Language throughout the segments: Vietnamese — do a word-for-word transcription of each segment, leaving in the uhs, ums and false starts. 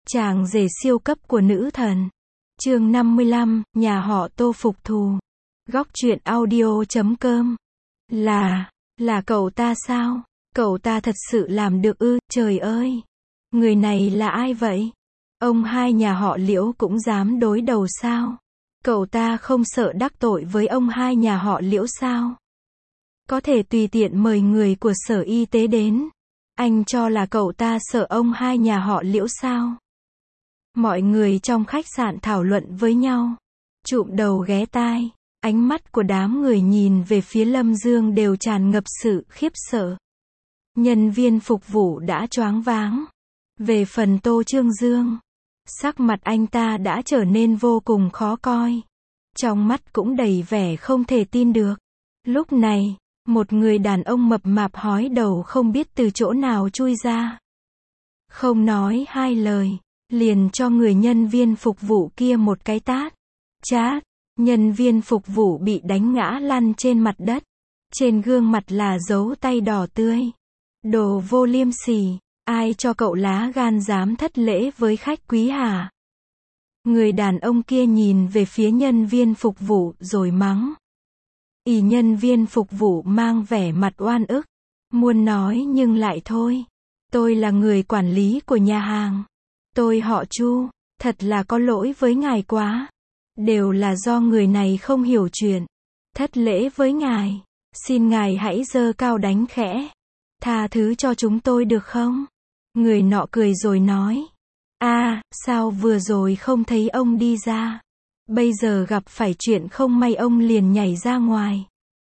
Chàng rể siêu cấp của nữ thần. Chương năm mươi lăm, nhà họ Tô phục thù. Góc truyện audio chấm com. Là, là cậu ta sao? Cậu ta thật sự làm được ư? Trời ơi! Người này là ai vậy? Ông hai nhà họ Liễu cũng dám đối đầu sao? Cậu ta không sợ đắc tội với ông hai nhà họ Liễu sao? Có thể tùy tiện mời người của sở y tế đến. Anh cho là cậu ta sợ ông hai nhà họ Liễu sao? Mọi người trong khách sạn thảo luận với nhau. Trụm đầu ghé tai. Ánh mắt của đám người nhìn về phía Lâm Dương đều tràn ngập sự khiếp sợ. Nhân viên phục vụ đã choáng váng. Về phần Tô Trương Dương, sắc mặt anh ta đã trở nên vô cùng khó coi. Trong mắt cũng đầy vẻ không thể tin được. Lúc này, một người đàn ông mập mạp hói đầu không biết từ chỗ nào chui ra. Không nói hai lời, liền cho người nhân viên phục vụ kia một cái tát. Chát, nhân viên phục vụ bị đánh ngã lăn trên mặt đất. Trên gương mặt là dấu tay đỏ tươi. Đồ vô liêm sỉ, ai cho cậu lá gan dám thất lễ với khách quý hả? Người đàn ông kia nhìn về phía nhân viên phục vụ rồi mắng. Ỷ nhân viên phục vụ mang vẻ mặt oan ức. Muốn nói nhưng lại thôi. Tôi là người quản lý của nhà hàng. Tôi họ Chu, thật là có lỗi với ngài quá. Đều là do người này không hiểu chuyện. Thất lễ với ngài. Xin ngài hãy giơ cao đánh khẽ. Tha thứ cho chúng tôi được không? Người nọ cười rồi nói. À, sao vừa rồi không thấy ông đi ra? Bây giờ gặp phải chuyện không may ông liền nhảy ra ngoài.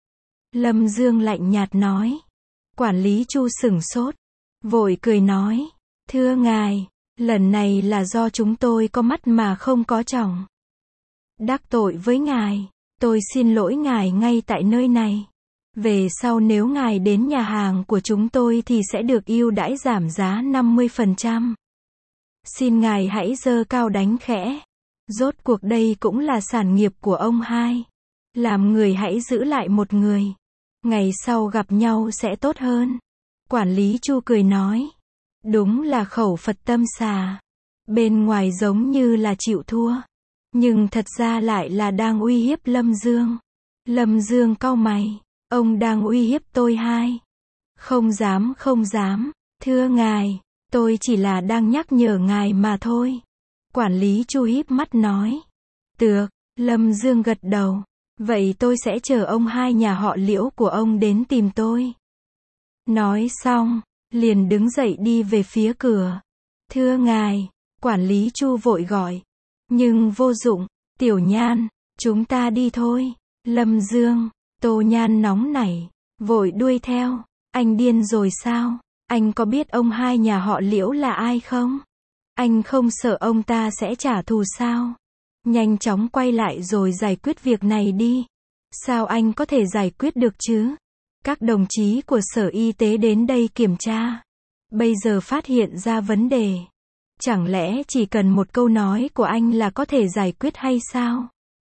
Lâm Dương lạnh nhạt nói. Quản lý Chu sửng sốt. Vội cười nói. Thưa ngài, lần này là do chúng tôi có mắt mà không có tròng. Đắc tội với ngài, tôi xin lỗi ngài ngay tại nơi này. Về sau nếu ngài đến nhà hàng của chúng tôi thì sẽ được ưu đãi giảm giá năm mươi phần trăm. Xin ngài hãy giơ cao đánh khẽ. Rốt cuộc đây cũng là sản nghiệp của ông hai. Làm người hãy giữ lại một người. Ngày sau gặp nhau sẽ tốt hơn. Quản lý Chu cười nói. Đúng là khẩu Phật tâm xà. Bên ngoài giống như là chịu thua. Nhưng thật ra lại là đang uy hiếp Lâm Dương. Lâm Dương cau mày. Ông đang uy hiếp tôi hai. Không dám không dám. Thưa ngài, tôi chỉ là đang nhắc nhở ngài mà thôi. Quản lý Chu híp mắt nói. Được, Lâm Dương gật đầu. Vậy tôi sẽ chờ ông hai nhà họ Liễu của ông đến tìm tôi. Nói xong, liền đứng dậy đi về phía cửa. Thưa ngài, quản lý Chu vội gọi. Nhưng vô dụng, Tiểu Nhan, chúng ta đi thôi. Lâm Dương, Tô Nhan nóng nảy, vội đuôi theo. Anh điên rồi sao? Anh có biết ông hai nhà họ Liễu là ai không? Anh không sợ ông ta sẽ trả thù sao? Nhanh chóng quay lại rồi giải quyết việc này đi. Sao anh có thể giải quyết được chứ? Các đồng chí của sở y tế đến đây kiểm tra. Bây giờ phát hiện ra vấn đề. Chẳng lẽ chỉ cần một câu nói của anh là có thể giải quyết hay sao?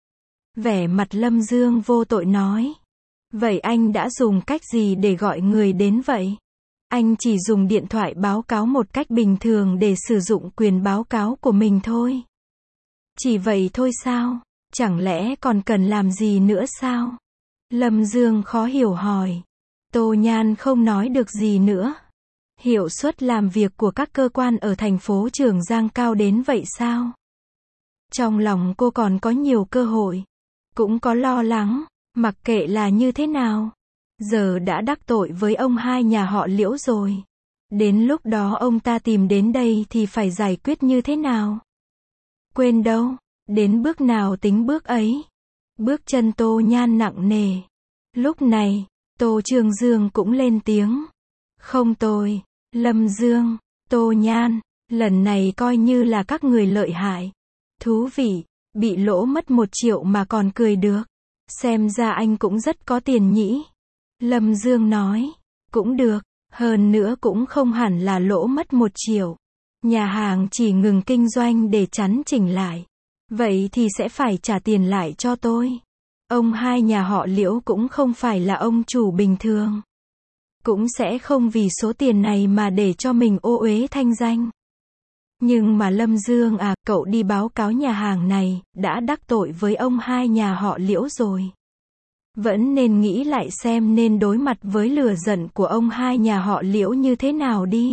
Vẻ mặt Lâm Dương vô tội nói. Vậy anh đã dùng cách gì để gọi người đến vậy? Anh chỉ dùng điện thoại báo cáo một cách bình thường để sử dụng quyền báo cáo của mình thôi. Chỉ vậy thôi sao? Chẳng lẽ còn cần làm gì nữa sao? Lâm Dương khó hiểu hỏi. Tô Nhan không nói được gì nữa. Hiệu suất làm việc của các cơ quan ở thành phố Trường Giang cao đến vậy sao? Trong lòng cô còn có nhiều cơ hội. Cũng có lo lắng, mặc kệ là như thế nào. Giờ đã đắc tội với ông hai nhà họ Liễu rồi. Đến lúc đó ông ta tìm đến đây thì phải giải quyết như thế nào? Quên đâu, đến bước nào tính bước ấy. Bước chân Tô Nhan nặng nề. Lúc này, Tô Trương Dương cũng lên tiếng. Không tôi, Lâm Dương, Tô Nhan, lần này coi như là các người lợi hại. Thú vị, bị lỗ mất một triệu mà còn cười được. Xem ra anh cũng rất có tiền nhỉ. Lâm Dương nói, cũng được, hơn nữa cũng không hẳn là lỗ mất một triệu. Nhà hàng chỉ ngừng kinh doanh để chắn chỉnh lại. Vậy thì sẽ phải trả tiền lại cho tôi. Ông hai nhà họ Liễu cũng không phải là ông chủ bình thường. Cũng sẽ không vì số tiền này mà để cho mình ô uế thanh danh. Nhưng mà Lâm Dương à, cậu đi báo cáo nhà hàng này, đã đắc tội với ông hai nhà họ Liễu rồi. Vẫn nên nghĩ lại xem nên đối mặt với lửa giận của ông hai nhà họ Liễu như thế nào đi.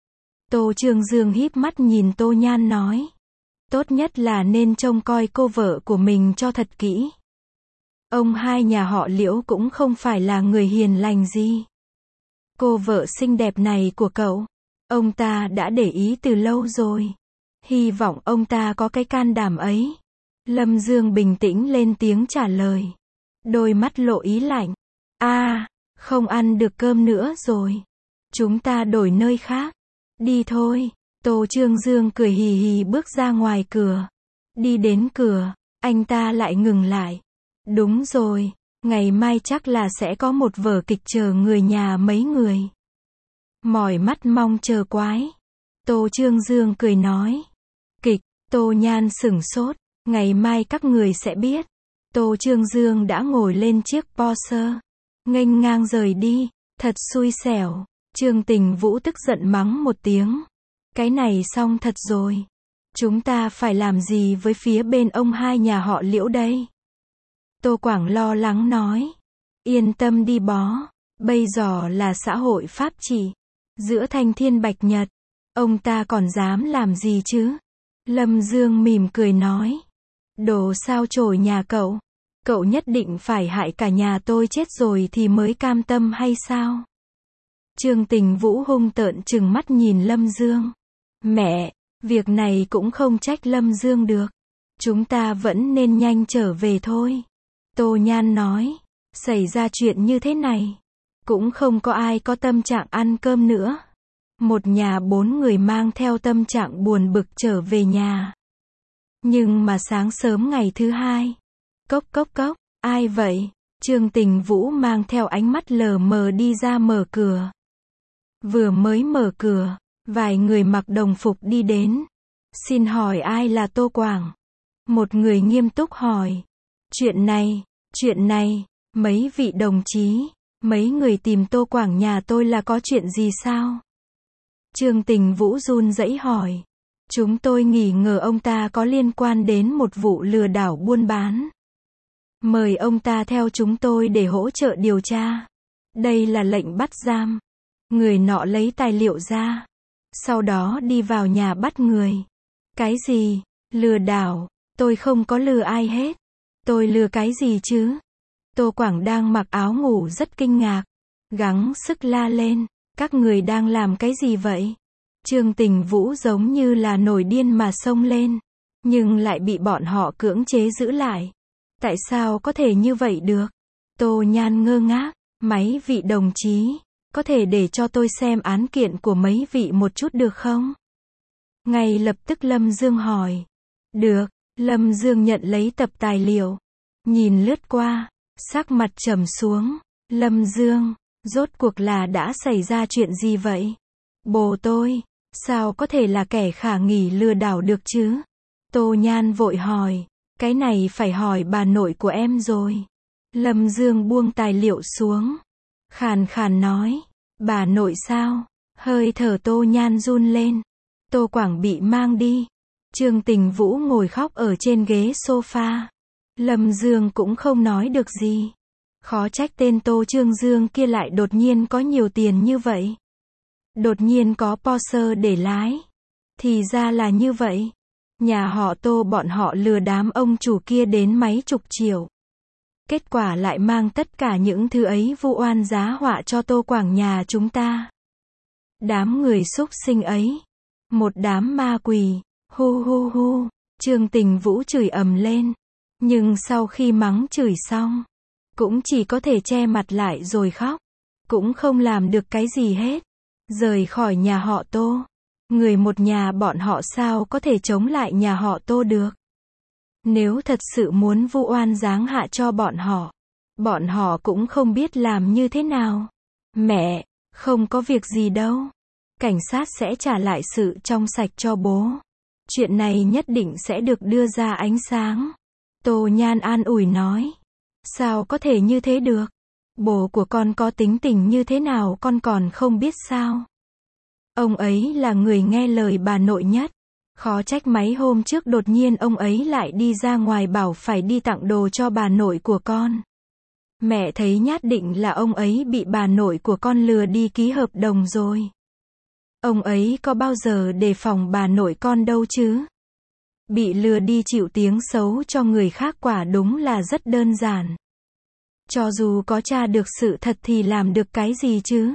Tô Trương Dương híp mắt nhìn Tô Nhan nói. Tốt nhất là nên trông coi cô vợ của mình cho thật kỹ. Ông hai nhà họ Liễu cũng không phải là người hiền lành gì. Cô vợ xinh đẹp này của cậu, ông ta đã để ý từ lâu rồi. Hy vọng ông ta có cái can đảm ấy. Lâm Dương bình tĩnh lên tiếng trả lời. Đôi mắt lộ ý lạnh. a à, không ăn được cơm nữa rồi. Chúng ta đổi nơi khác. Đi thôi. Tô Trương Dương cười hì hì bước ra ngoài cửa. Đi đến cửa, anh ta lại ngừng lại. Đúng rồi, ngày mai chắc là sẽ có một vở kịch chờ người nhà mấy người. Mỏi mắt mong chờ quái. Tô Trương Dương cười nói. Kịch, Tô Nhan sửng sốt. Ngày mai các người sẽ biết. Tô Trương Dương đã ngồi lên chiếc Porsche. Nghênh ngang rời đi. Thật xui xẻo. Trương Tình Vũ tức giận mắng một tiếng. Cái này xong thật rồi. Chúng ta phải làm gì với phía bên ông hai nhà họ Liễu đây? Tô Quảng lo lắng nói. Yên tâm đi bó. Bây giờ là xã hội pháp trị. Giữa thanh thiên bạch nhật. Ông ta còn dám làm gì chứ? Lâm Dương mỉm cười nói. Đồ sao chổi nhà cậu? Cậu nhất định phải hại cả nhà tôi chết rồi thì mới cam tâm hay sao? Trương Tình Vũ hung tợn trừng mắt nhìn Lâm Dương. Mẹ, việc này cũng không trách Lâm Dương được. Chúng ta vẫn nên nhanh trở về thôi. Tô Nhan nói. Xảy ra chuyện như thế này. Cũng không có ai có tâm trạng ăn cơm nữa. Một nhà bốn người mang theo tâm trạng buồn bực trở về nhà. Nhưng mà sáng sớm ngày thứ hai. Cốc cốc cốc, ai vậy? Trương Tình Vũ mang theo ánh mắt lờ mờ đi ra mở cửa. Vừa mới mở cửa, vài người mặc đồng phục đi đến. Xin hỏi ai là Tô Quảng? Một người nghiêm túc hỏi. Chuyện này, chuyện này, mấy vị đồng chí, mấy người tìm Tô Quảng nhà tôi là có chuyện gì sao? Trương Tình Vũ run rẩy hỏi. Chúng tôi nghi ngờ ông ta có liên quan đến một vụ lừa đảo buôn bán. Mời ông ta theo chúng tôi để hỗ trợ điều tra. Đây là lệnh bắt giam. Người nọ lấy tài liệu ra. Sau đó đi vào nhà bắt người. Cái gì? Lừa đảo? Tôi không có lừa ai hết. Tôi lừa cái gì chứ? Tô Quảng đang mặc áo ngủ rất kinh ngạc. Gắng sức la lên. Các người đang làm cái gì vậy? Trương Tình Vũ giống như là nổi điên mà xông lên. Nhưng lại bị bọn họ cưỡng chế giữ lại. Tại sao có thể như vậy được? Tô Nhan ngơ ngác. Mấy vị đồng chí, có thể để cho tôi xem án kiện của mấy vị một chút được không? Ngay lập tức Lâm Dương hỏi. Được, Lâm Dương nhận lấy tập tài liệu. Nhìn lướt qua, sắc mặt trầm xuống. Lâm Dương, rốt cuộc là đã xảy ra chuyện gì vậy? Bồ tôi, sao có thể là kẻ khả nghi lừa đảo được chứ? Tô Nhan vội hỏi. Cái này phải hỏi bà nội của em rồi. Lâm Dương buông tài liệu xuống. Khàn khàn nói. Bà nội sao? Hơi thở Tô Nhan run lên. Tô Quảng bị mang đi. Trương Tình Vũ ngồi khóc ở trên ghế sofa. Lâm Dương cũng không nói được gì. Khó trách tên Tô Trương Dương kia lại đột nhiên có nhiều tiền như vậy. Đột nhiên có Porsche để lái. Thì ra là như vậy. Nhà họ Tô bọn họ lừa đám ông chủ kia đến mấy chục triệu. Kết quả lại mang tất cả những thứ ấy vu oan giá họa cho Tô Quảng nhà chúng ta. Đám người xúc sinh ấy. Một đám ma quỷ. Hu hu hu. Trương Tình Vũ chửi ầm lên. Nhưng sau khi mắng chửi xong, cũng chỉ có thể che mặt lại rồi khóc. Cũng không làm được cái gì hết. Rời khỏi nhà họ Tô. Người một nhà bọn họ sao có thể chống lại nhà họ Tô được. Nếu thật sự muốn vu oan giáng hạ cho bọn họ, bọn họ cũng không biết làm như thế nào. Mẹ, không có việc gì đâu. Cảnh sát sẽ trả lại sự trong sạch cho bố. Chuyện này nhất định sẽ được đưa ra ánh sáng. Tô Nhan an ủi nói. Sao có thể như thế được? Bố của con có tính tình như thế nào con còn không biết sao? Ông ấy là người nghe lời bà nội nhất. Khó trách mấy hôm trước đột nhiên ông ấy lại đi ra ngoài bảo phải đi tặng đồ cho bà nội của con. Mẹ thấy nhát định là ông ấy bị bà nội của con lừa đi ký hợp đồng rồi. Ông ấy có bao giờ đề phòng bà nội con đâu chứ. Bị lừa đi chịu tiếng xấu cho người khác quả đúng là rất đơn giản. Cho dù có tra được sự thật thì làm được cái gì chứ.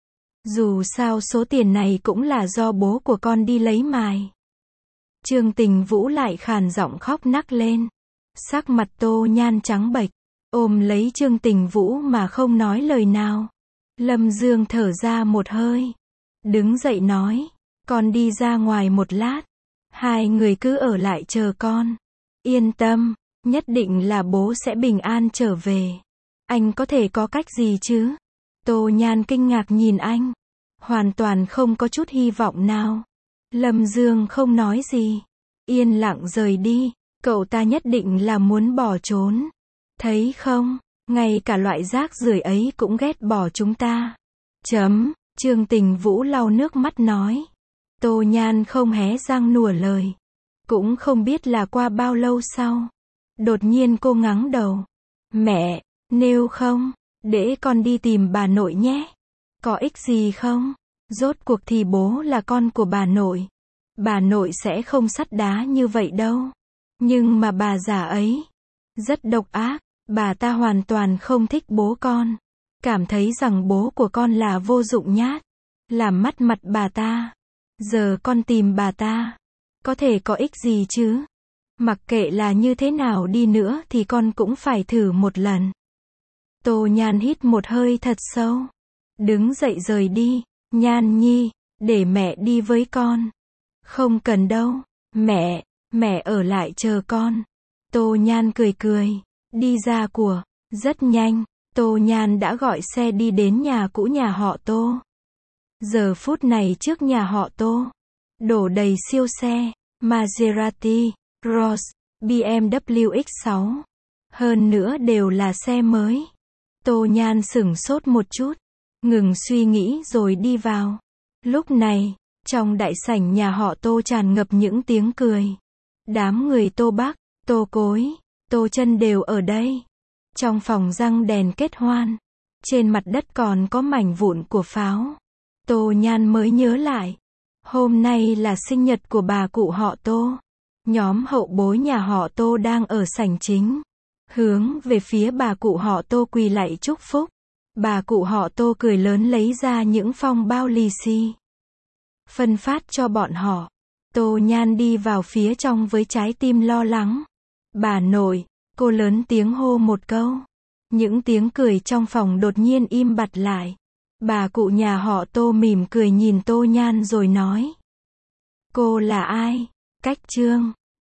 Dù sao số tiền này cũng là do bố của con đi lấy mài. Trương Tình Vũ lại khàn giọng khóc nấc lên. Sắc mặt Tô Nhan trắng bệch, ôm lấy Trương Tình Vũ mà không nói lời nào. Lâm Dương thở ra một hơi, đứng dậy nói, con đi ra ngoài một lát, hai người cứ ở lại chờ con. Yên tâm, nhất định là bố sẽ bình an trở về. Anh có thể có cách gì chứ? Tô Nhan kinh ngạc nhìn anh, hoàn toàn không có chút hy vọng nào. Lâm Dương không nói gì, yên lặng rời đi. Cậu ta nhất định là muốn bỏ trốn. Thấy không, ngay cả loại rác rưởi ấy cũng ghét bỏ chúng ta. Chấm, Trương Tình Vũ lau nước mắt nói. Tô Nhan không hé răng nùa lời. Cũng không biết là qua bao lâu sau. Đột nhiên cô ngắng đầu. Mẹ, nếu không, để con đi tìm bà nội nhé. Có ích gì không? Rốt cuộc thì bố là con của bà nội. Bà nội sẽ không sắt đá như vậy đâu. Nhưng mà bà già ấy rất độc ác. Bà ta hoàn toàn không thích bố con. Cảm thấy rằng bố của con là vô dụng nhát. Làm mất mặt bà ta. Giờ con tìm bà ta. Có thể có ích gì chứ? Mặc kệ là như thế nào đi nữa thì con cũng phải thử một lần. Tô Nhan hít một hơi thật sâu. Đứng dậy rời đi. Nhan nhi, để mẹ đi với con. Không cần đâu. Mẹ, mẹ ở lại chờ con. Tô Nhan cười cười. Đi ra của. Rất nhanh, Tô Nhan đã gọi xe đi đến nhà cũ nhà họ Tô. Giờ phút này trước nhà họ Tô, đổ đầy siêu xe, Maserati, Rolls, bê em vê ích sáu. Hơn nữa đều là xe mới. Tô Nhan sửng sốt một chút, ngừng suy nghĩ rồi đi vào. Lúc này, trong đại sảnh nhà họ Tô tràn ngập những tiếng cười. Đám người Tô Bắc, Tô Cối, Tô Chân đều ở đây. Trong phòng răng đèn kết hoan, trên mặt đất còn có mảnh vụn của pháo. Tô Nhan mới nhớ lại, hôm nay là sinh nhật của bà cụ họ Tô. Nhóm hậu bối nhà họ Tô đang ở sảnh chính, hướng về phía bà cụ họ Tô quỳ lạy chúc phúc. Bà cụ họ Tô cười lớn lấy ra những phong bao lì xì, phân phát cho bọn họ. Tô Nhan đi vào phía trong với trái tim lo lắng. Bà nội, cô lớn tiếng hô một câu. Những tiếng cười trong phòng đột nhiên im bặt lại. Bà cụ nhà họ Tô mỉm cười nhìn Tô Nhan rồi nói. Cô là ai? Cách Trương.